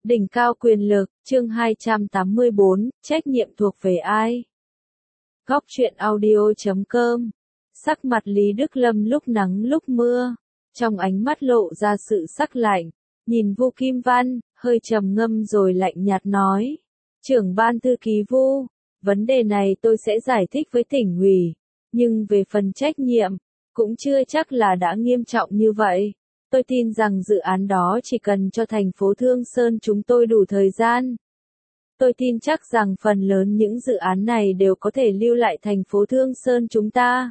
Đỉnh cao quyền lực, chương 284, trách nhiệm thuộc về ai? Góc truyện audio.com. Sắc mặt Lý Đức Lâm lúc nắng lúc mưa, trong ánh mắt lộ ra sự sắc lạnh, nhìn Vu Kim Văn, hơi trầm ngâm rồi lạnh nhạt nói: "Trưởng ban thư ký Vu, vấn đề này tôi sẽ giải thích với tỉnh ủy, nhưng về phần trách nhiệm, cũng chưa chắc là đã nghiêm trọng như vậy. Tôi tin rằng dự án đó chỉ cần cho thành phố Thương Sơn chúng tôi đủ thời gian. Tôi tin chắc rằng phần lớn những dự án này đều có thể lưu lại thành phố Thương Sơn chúng ta."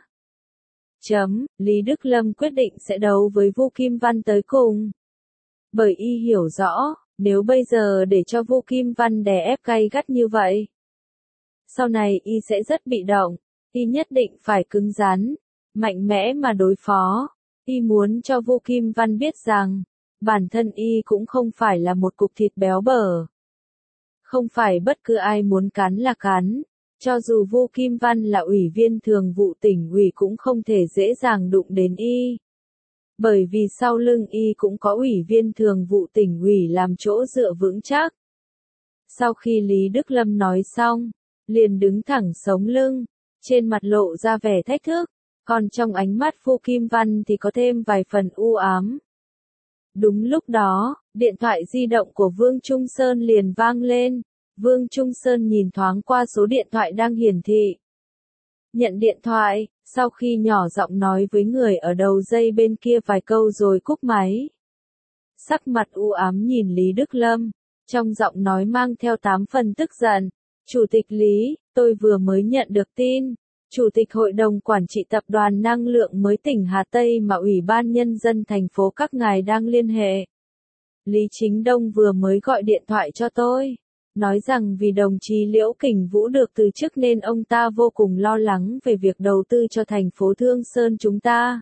Lý Đức Lâm quyết định sẽ đấu với Vu Kim Văn tới cùng. Bởi y hiểu rõ, nếu bây giờ để cho Vu Kim Văn đè ép gay gắt như vậy, sau này y sẽ rất bị động, y nhất định phải cứng rắn, mạnh mẽ mà đối phó. Y muốn cho Vu Kim Văn biết rằng, bản thân y cũng không phải là một cục thịt béo bở. Không phải bất cứ ai muốn cắn là cắn, cho dù Vu Kim Văn là ủy viên thường vụ tỉnh ủy cũng không thể dễ dàng đụng đến y. Bởi vì sau lưng y cũng có ủy viên thường vụ tỉnh ủy làm chỗ dựa vững chắc. Sau khi Lý Đức Lâm nói xong, liền đứng thẳng sống lưng, trên mặt lộ ra vẻ thách thức. Còn trong ánh mắt Vu Kim Văn thì có thêm vài phần u ám. Đúng lúc đó, điện thoại di động của Vương Trung Sơn liền vang lên. Vương Trung Sơn nhìn thoáng qua số điện thoại đang hiển thị. Nhận điện thoại, sau khi nhỏ giọng nói với người ở đầu dây bên kia vài câu rồi cúp máy. Sắc mặt u ám nhìn Lý Đức Lâm, trong giọng nói mang theo 8 phần tức giận. "Chủ tịch Lý, tôi vừa mới nhận được tin. Chủ tịch Hội đồng Quản trị Tập đoàn Năng lượng mới tỉnh Hà Tây mà Ủy ban Nhân dân thành phố các ngài đang liên hệ. Lý Chính Đông vừa mới gọi điện thoại cho tôi, nói rằng vì đồng chí Liễu Kình Vũ được từ chức nên ông ta vô cùng lo lắng về việc đầu tư cho thành phố Thương Sơn chúng ta."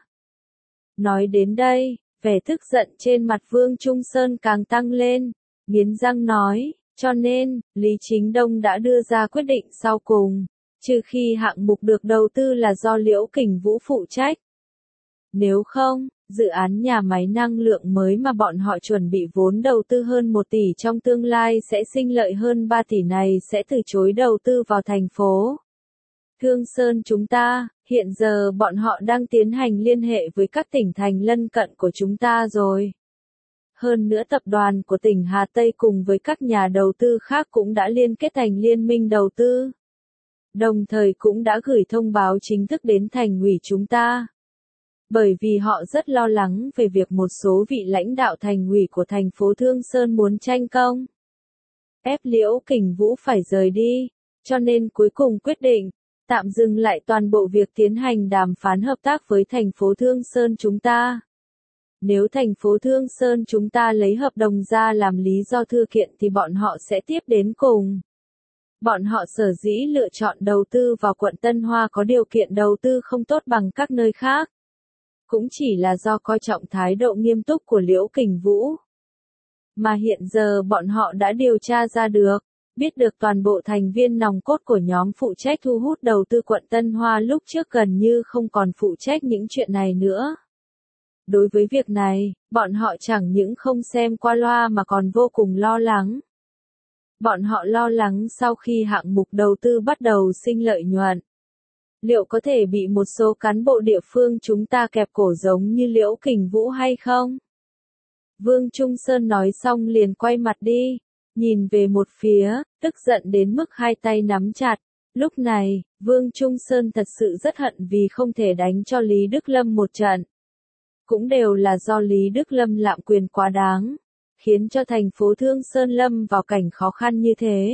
Nói đến đây, vẻ tức giận trên mặt Vương Trung Sơn càng tăng lên, nghiến răng nói: "Cho nên, Lý Chính Đông đã đưa ra quyết định sau cùng. Trừ khi hạng mục được đầu tư là do Liễu Kình Vũ phụ trách. Nếu không, dự án nhà máy năng lượng mới mà bọn họ chuẩn bị vốn đầu tư hơn 1 tỷ trong tương lai sẽ sinh lợi hơn 3 tỷ này sẽ từ chối đầu tư vào thành phố Thương Sơn chúng ta. Hiện giờ bọn họ đang tiến hành liên hệ với các tỉnh thành lân cận của chúng ta rồi. Hơn nữa tập đoàn của tỉnh Hà Tây cùng với các nhà đầu tư khác cũng đã liên kết thành liên minh đầu tư. Đồng thời cũng đã gửi thông báo chính thức đến thành ủy chúng ta. Bởi vì họ rất lo lắng về việc một số vị lãnh đạo thành ủy của thành phố Thương Sơn muốn tranh công, ép Liễu Kình Vũ phải rời đi, cho nên cuối cùng quyết định tạm dừng lại toàn bộ việc tiến hành đàm phán hợp tác với thành phố Thương Sơn chúng ta. Nếu thành phố Thương Sơn chúng ta lấy hợp đồng ra làm lý do thư kiện thì bọn họ sẽ tiếp đến cùng. Bọn họ sở dĩ lựa chọn đầu tư vào quận Tân Hoa có điều kiện đầu tư không tốt bằng các nơi khác. Cũng chỉ là do coi trọng thái độ nghiêm túc của Liễu Kình Vũ. Mà hiện giờ bọn họ đã điều tra ra được, biết được toàn bộ thành viên nòng cốt của nhóm phụ trách thu hút đầu tư quận Tân Hoa lúc trước gần như không còn phụ trách những chuyện này nữa. Đối với việc này, bọn họ chẳng những không xem qua loa mà còn vô cùng lo lắng. Bọn họ lo lắng sau khi hạng mục đầu tư bắt đầu sinh lợi nhuận, liệu có thể bị một số cán bộ địa phương chúng ta kẹp cổ giống như Liễu Kình Vũ hay không? Vương Trung Sơn nói xong liền quay mặt đi, nhìn về một phía, tức giận đến mức hai tay nắm chặt. Lúc này, Vương Trung Sơn thật sự rất hận vì không thể đánh cho Lý Đức Lâm một trận. Cũng đều là do Lý Đức Lâm lạm quyền quá đáng, khiến cho thành phố Thương Sơn lâm vào cảnh khó khăn như thế.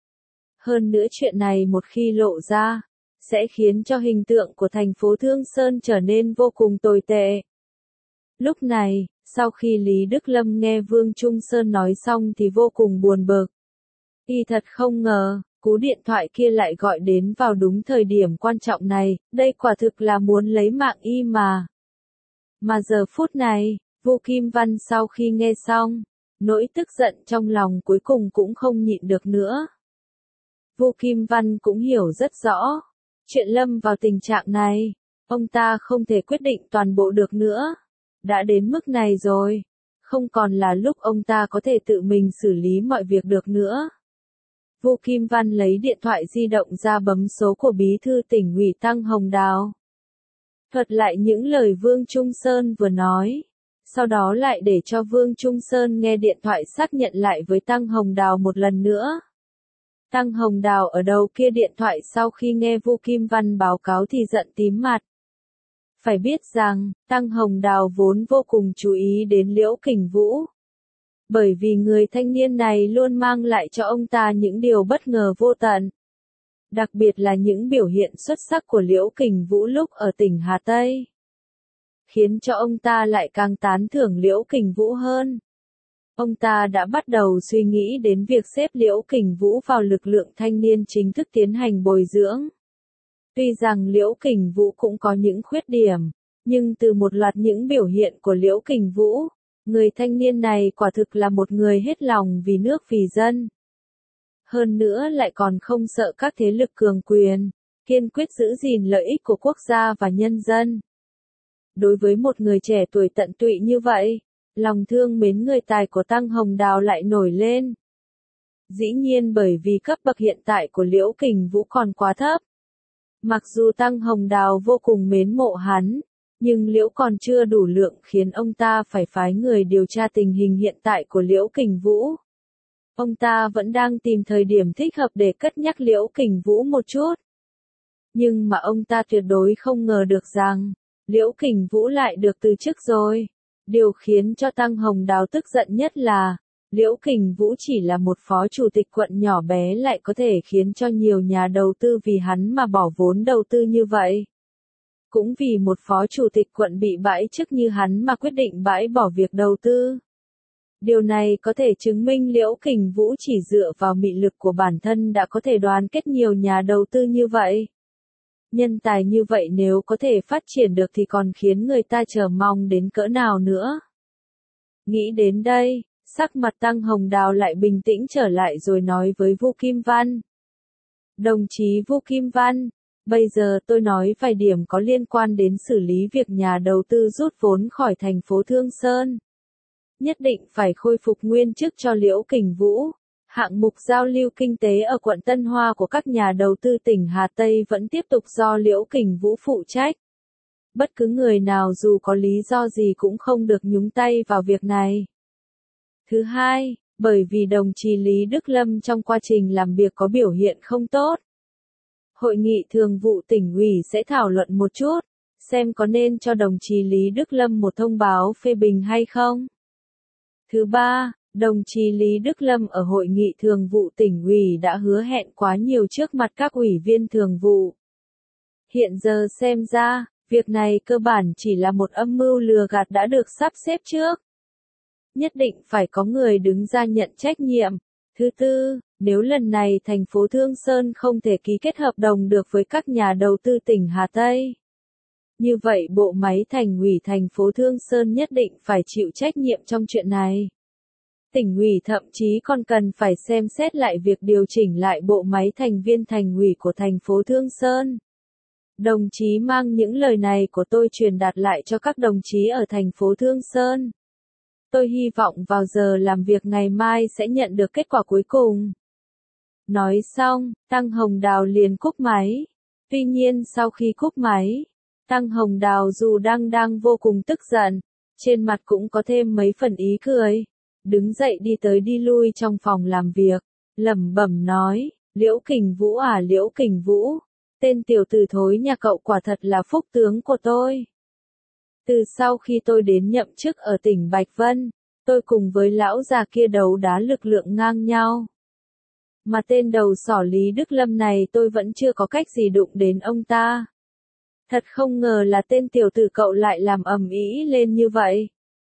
Hơn nữa chuyện này một khi lộ ra, sẽ khiến cho hình tượng của thành phố Thương Sơn trở nên vô cùng tồi tệ. Lúc này, sau khi Lý Đức Lâm nghe Vương Trung Sơn nói xong thì vô cùng buồn bực. Y thật không ngờ, cú điện thoại kia lại gọi đến vào đúng thời điểm quan trọng này, đây quả thực là muốn lấy mạng y mà. Mà giờ phút này, Vu Kim Văn sau khi nghe xong, nỗi tức giận trong lòng cuối cùng cũng không nhịn được nữa. Vu Kim Văn cũng hiểu rất rõ, chuyện lâm vào tình trạng này, ông ta không thể quyết định toàn bộ được nữa. Đã đến mức này rồi, Không còn là lúc ông ta có thể tự mình xử lý mọi việc được nữa. Vu Kim Văn lấy điện thoại di động ra bấm số của bí thư tỉnh ủy Tăng Hồng Đào. Thuật lại những lời Vương Trung Sơn vừa nói. Sau đó lại để cho Vương Trung Sơn nghe điện thoại xác nhận lại với Tăng Hồng Đào một lần nữa. Tăng Hồng Đào ở đầu kia điện thoại sau khi nghe Vu Kim Văn báo cáo thì giận tím mặt. Phải biết rằng, Tăng Hồng Đào vốn vô cùng chú ý đến Liễu Kình Vũ. Bởi vì người thanh niên này luôn mang lại cho ông ta những điều bất ngờ vô tận. Đặc biệt là những biểu hiện xuất sắc của Liễu Kình Vũ lúc ở tỉnh Hà Tây. Khiến cho ông ta lại càng tán thưởng Liễu Kình Vũ hơn. Ông ta đã bắt đầu suy nghĩ đến việc xếp Liễu Kình Vũ vào lực lượng thanh niên chính thức tiến hành bồi dưỡng. Tuy rằng Liễu Kình Vũ cũng có những khuyết điểm, nhưng từ một loạt những biểu hiện của Liễu Kình Vũ, người thanh niên này quả thực là một người hết lòng vì nước vì dân. Hơn nữa lại còn không sợ các thế lực cường quyền, kiên quyết giữ gìn lợi ích của quốc gia và nhân dân. Đối với một người trẻ tuổi tận tụy như vậy, lòng thương mến người tài của Tăng Hồng Đào lại nổi lên. Dĩ nhiên bởi vì cấp bậc hiện tại của Liễu Kình Vũ còn quá thấp. Mặc dù Tăng Hồng Đào vô cùng mến mộ hắn, nhưng Liễu còn chưa đủ lượng khiến ông ta phải phái người điều tra tình hình hiện tại của Liễu Kình Vũ. Ông ta vẫn đang tìm thời điểm thích hợp để cất nhắc Liễu Kình Vũ một chút. Nhưng mà ông ta tuyệt đối không ngờ được rằng, Liễu Kình Vũ lại được từ chức rồi. Điều khiến cho Tăng Hồng Đào tức giận nhất là, Liễu Kình Vũ chỉ là một phó chủ tịch quận nhỏ bé lại có thể khiến cho nhiều nhà đầu tư vì hắn mà bỏ vốn đầu tư như vậy. Cũng vì một phó chủ tịch quận bị bãi chức như hắn mà quyết định bãi bỏ việc đầu tư. Điều này có thể chứng minh Liễu Kình Vũ chỉ dựa vào mị lực của bản thân đã có thể đoàn kết nhiều nhà đầu tư như vậy. Nhân tài như vậy nếu có thể phát triển được thì còn khiến người ta chờ mong đến cỡ nào nữa. Nghĩ đến đây, sắc mặt Tăng Hồng Đào lại bình tĩnh trở lại rồi nói với Vu Kim Văn. Đồng chí Vu Kim Văn, bây giờ tôi nói vài điểm có liên quan đến xử lý việc nhà đầu tư rút vốn khỏi thành phố Thương Sơn. Nhất định phải khôi phục nguyên chức cho Liễu Kình Vũ. Hạng mục giao lưu kinh tế ở quận Tân Hoa của các nhà đầu tư tỉnh Hà Tây vẫn tiếp tục do Liễu Kình Vũ phụ trách. Bất cứ người nào dù có lý do gì cũng không được nhúng tay vào việc này. Thứ hai, bởi vì đồng chí Lý Đức Lâm trong quá trình làm việc có biểu hiện không tốt. Hội nghị thường vụ tỉnh ủy sẽ thảo luận một chút, xem có nên cho đồng chí Lý Đức Lâm một thông báo phê bình hay không. Thứ ba, đồng chí Lý Đức Lâm ở hội nghị thường vụ tỉnh ủy đã hứa hẹn quá nhiều trước mặt các ủy viên thường vụ. Hiện giờ xem ra, việc này cơ bản chỉ là một âm mưu lừa gạt đã được sắp xếp trước. Nhất định phải có người đứng ra nhận trách nhiệm. Thứ tư, nếu lần này thành phố Thương Sơn không thể ký kết hợp đồng được với các nhà đầu tư tỉnh Hà Tây, như vậy bộ máy thành ủy thành phố Thương Sơn nhất định phải chịu trách nhiệm trong chuyện này. Tỉnh ủy thậm chí còn cần phải xem xét lại việc điều chỉnh lại bộ máy thành viên thành ủy của thành phố Thương Sơn. Đồng chí mang những lời này của tôi truyền đạt lại cho các đồng chí ở thành phố Thương Sơn. Tôi hy vọng vào giờ làm việc ngày mai sẽ nhận được kết quả cuối cùng. Nói xong, Tăng Hồng Đào liền cúp máy. Tuy nhiên sau khi cúp máy, Tăng Hồng Đào dù đang vô cùng tức giận, trên mặt cũng có thêm mấy phần ý cười. Đứng dậy đi tới đi lui trong phòng làm việc, lẩm bẩm nói, Liễu Kình Vũ à Liễu Kình Vũ, tên tiểu tử thối nhà cậu quả thật là phúc tướng của tôi. Từ sau khi tôi đến nhậm chức ở tỉnh Bạch Vân, tôi cùng với lão già kia đấu đá lực lượng ngang nhau. Mà tên đầu sỏ Lý Đức Lâm này tôi vẫn chưa có cách gì đụng đến ông ta. Thật không ngờ là tên tiểu tử cậu lại làm ầm ĩ lên như vậy.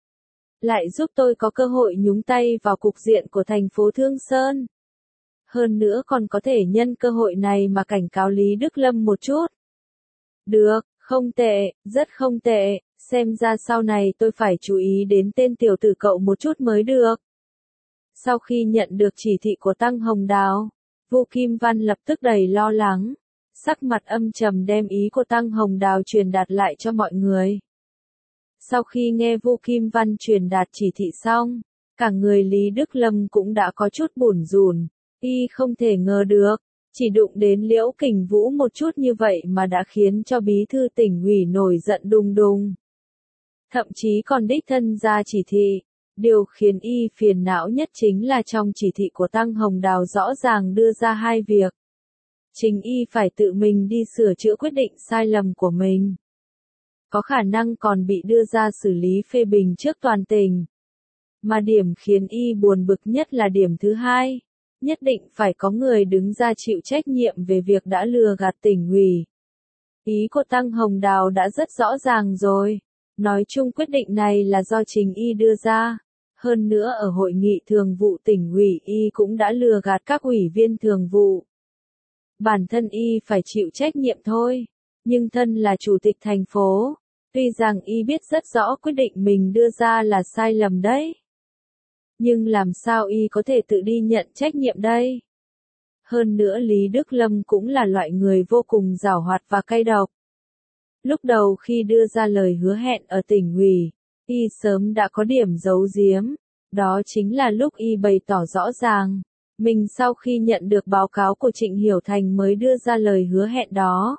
Lại giúp tôi có cơ hội nhúng tay vào cục diện của thành phố Thương Sơn. Hơn nữa còn có thể nhân cơ hội này mà cảnh cáo Lý Đức Lâm một chút. Được, không tệ, rất không tệ, xem ra sau này tôi phải chú ý đến tên tiểu tử cậu một chút mới được. Sau khi nhận được chỉ thị của Tăng Hồng Đào, Vu Kim Văn lập tức đầy lo lắng, sắc mặt âm trầm đem ý của Tăng Hồng Đào truyền đạt lại cho mọi người. Sau khi nghe Vu Kim Văn truyền đạt chỉ thị xong, cả người Lý Đức Lâm cũng đã có chút bủn rủn, y không thể ngờ được, chỉ đụng đến Liễu Kình Vũ một chút như vậy mà đã khiến cho bí thư tỉnh ủy nổi giận đùng đùng. Thậm chí còn đích thân ra chỉ thị. Điều khiến y phiền não nhất chính là trong chỉ thị của Tăng Hồng Đào rõ ràng đưa ra hai việc. Chính y phải tự mình đi sửa chữa quyết định sai lầm của mình. Có khả năng còn bị đưa ra xử lý phê bình trước toàn tỉnh. Mà điểm khiến y buồn bực nhất là điểm thứ hai. Nhất định phải có người đứng ra chịu trách nhiệm về việc đã lừa gạt tỉnh ủy. Ý của Tăng Hồng Đào đã rất rõ ràng rồi. Nói chung quyết định này là do chính y đưa ra. Hơn nữa ở hội nghị thường vụ tỉnh ủy y cũng đã lừa gạt các ủy viên thường vụ. Bản thân y phải chịu trách nhiệm thôi. Nhưng thân là chủ tịch thành phố, tuy rằng y biết rất rõ quyết định mình đưa ra là sai lầm đấy. Nhưng làm sao y có thể tự đi nhận trách nhiệm đây? Hơn nữa Lý Đức Lâm cũng là loại người vô cùng giảo hoạt và cay độc. Lúc đầu khi đưa ra lời hứa hẹn ở tỉnh ủy, y sớm đã có điểm giấu giếm, đó chính là lúc y bày tỏ rõ ràng, mình sau khi nhận được báo cáo của Trịnh Hiểu Thành mới đưa ra lời hứa hẹn đó.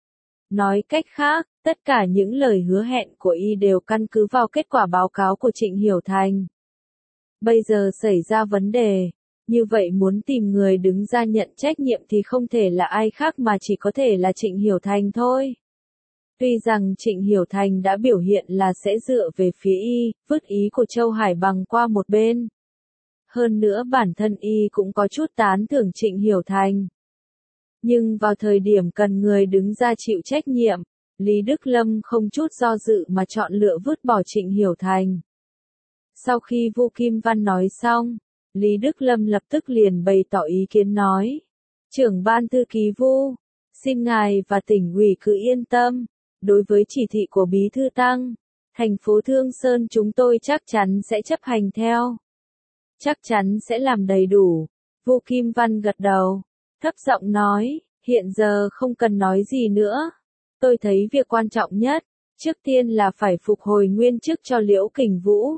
Nói cách khác, tất cả những lời hứa hẹn của y đều căn cứ vào kết quả báo cáo của Trịnh Hiểu Thành. Bây giờ xảy ra vấn đề, như vậy muốn tìm người đứng ra nhận trách nhiệm thì không thể là ai khác mà chỉ có thể là Trịnh Hiểu Thành thôi. Tuy rằng Trịnh Hiểu Thành đã biểu hiện là sẽ dựa về phía y, vứt ý của Châu Hải Bằng qua một bên. Hơn nữa bản thân y cũng có chút tán thưởng Trịnh Hiểu Thành. Nhưng vào thời điểm cần người đứng ra chịu trách nhiệm, Lý Đức Lâm không chút do dự mà chọn lựa vứt bỏ Trịnh Hiểu Thành. Sau khi Vu Kim Văn nói xong, Lý Đức Lâm lập tức liền bày tỏ ý kiến nói. Trưởng ban thư ký Vu, xin ngài và tỉnh ủy cứ yên tâm. Đối với chỉ thị của Bí thư Tăng, thành phố Thương Sơn chúng tôi chắc chắn sẽ chấp hành theo. Chắc chắn sẽ làm đầy đủ. Vu Kim Văn gật đầu, thấp giọng nói, hiện giờ không cần nói gì nữa. Tôi thấy việc quan trọng nhất, trước tiên là phải phục hồi nguyên chức cho Liễu Kình Vũ.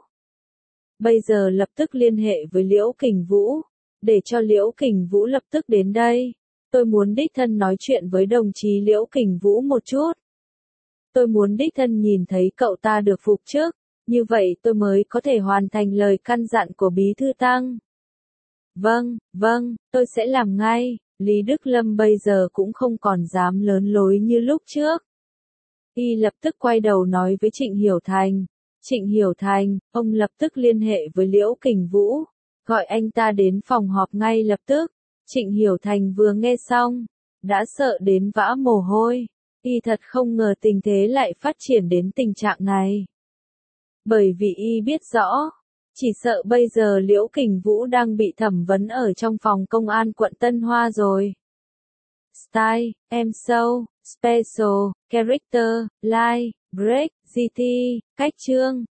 Bây giờ lập tức liên hệ với Liễu Kình Vũ, để cho Liễu Kình Vũ lập tức đến đây. Tôi muốn đích thân nói chuyện với đồng chí Liễu Kình Vũ một chút. Tôi muốn đích thân nhìn thấy cậu ta được phục chức, như vậy tôi mới có thể hoàn thành lời căn dặn của Bí thư Tăng. Vâng, tôi sẽ làm ngay. Lý Đức Lâm bây giờ cũng không còn dám lớn lối như lúc trước. Y lập tức quay đầu nói với Trịnh Hiểu Thành. Trịnh Hiểu Thành, ông lập tức liên hệ với Liễu Kình Vũ, gọi anh ta đến phòng họp ngay lập tức. Trịnh Hiểu Thành vừa nghe xong, đã sợ đến vã mồ hôi. Y thật không ngờ tình thế lại phát triển đến tình trạng này. Bởi vì y biết rõ, chỉ sợ bây giờ Liễu Kình Vũ đang bị thẩm vấn ở trong phòng công an quận Tân Hoa rồi. Style, show, special, character, line, break, GT, cách chương.